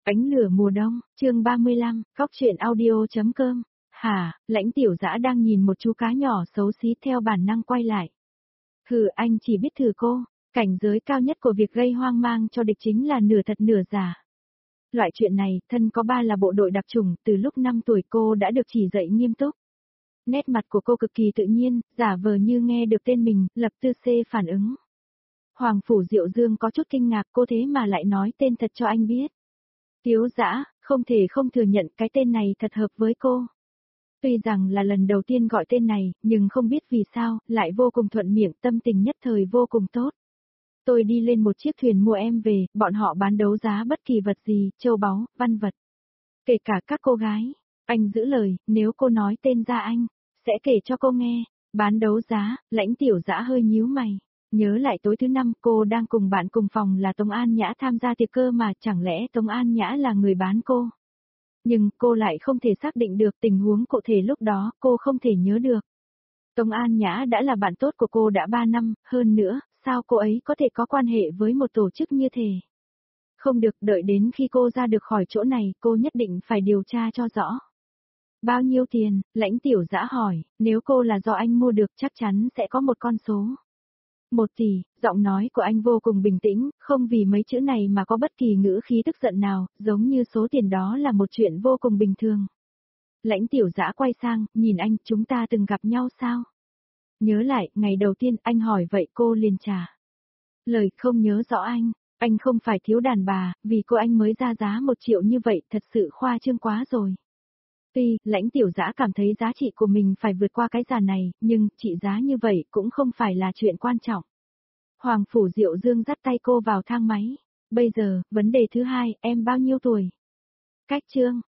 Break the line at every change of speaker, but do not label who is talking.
Ánh lửa mùa đông, chương 35, khóc chuyện audio.com. Hả, Lãnh Tiểu Dã đang nhìn một chú cá nhỏ xấu xí theo bản năng quay lại. Hừ, anh chỉ biết thử cô, cảnh giới cao nhất của việc gây hoang mang cho địch chính là nửa thật nửa giả. Loại chuyện này, thân có ba là bộ đội đặc chủng, từ lúc 5 tuổi cô đã được chỉ dạy nghiêm túc. Nét mặt của cô cực kỳ tự nhiên, giả vờ như nghe được tên mình, lập tức phản ứng. Hoàng Phủ Diệu Dương có chút kinh ngạc, cô thế mà lại nói tên thật cho anh biết. Tiếu Dã, không thể không thừa nhận cái tên này thật hợp với cô. Tuy rằng là lần đầu tiên gọi tên này, nhưng không biết vì sao, lại vô cùng thuận miệng, tâm tình nhất thời vô cùng tốt. Tôi đi lên một chiếc thuyền mua em về, bọn họ bán đấu giá bất kỳ vật gì, châu báu, văn vật. Kể cả các cô gái. Anh giữ lời, nếu cô nói tên ra anh, sẽ kể cho cô nghe. Bán đấu giá, Lãnh Tiểu Dã hơi nhíu mày. Nhớ lại tối thứ 5 cô đang cùng bạn cùng phòng là Tống An Nhã tham gia tiệc cơ mà chẳng lẽ Tống An Nhã là người bán cô. Nhưng cô lại không thể xác định được tình huống cụ thể lúc đó, cô không thể nhớ được. Tống An Nhã đã là bạn tốt của cô đã 3 năm, hơn nữa, sao cô ấy có thể có quan hệ với một tổ chức như thế? Không được, đợi đến khi cô ra được khỏi chỗ này, cô nhất định phải điều tra cho rõ. Bao nhiêu tiền? Lãnh Tiểu Dã hỏi, nếu cô là do anh mua được chắc chắn sẽ có một con số. 1 tỷ, giọng nói của anh vô cùng bình tĩnh, không vì mấy chữ này mà có bất kỳ ngữ khí tức giận nào, giống như số tiền đó là một chuyện vô cùng bình thường. Lãnh Tiểu Dã quay sang, nhìn anh, chúng ta từng gặp nhau sao? Nhớ lại, ngày đầu tiên anh hỏi vậy cô liền trả lời không nhớ rõ anh không phải thiếu đàn bà, vì cô anh mới ra giá 1 triệu như vậy, thật sự khoa trương quá rồi. Tuy, Lãnh Tiểu Dã cảm thấy giá trị của mình phải vượt qua cái giá này, nhưng, trị giá như vậy cũng không phải là chuyện quan trọng. Hoàng Phủ Diệu Dương dắt tay cô vào thang máy. Bây giờ, vấn đề thứ hai, em bao nhiêu tuổi? Cách chương,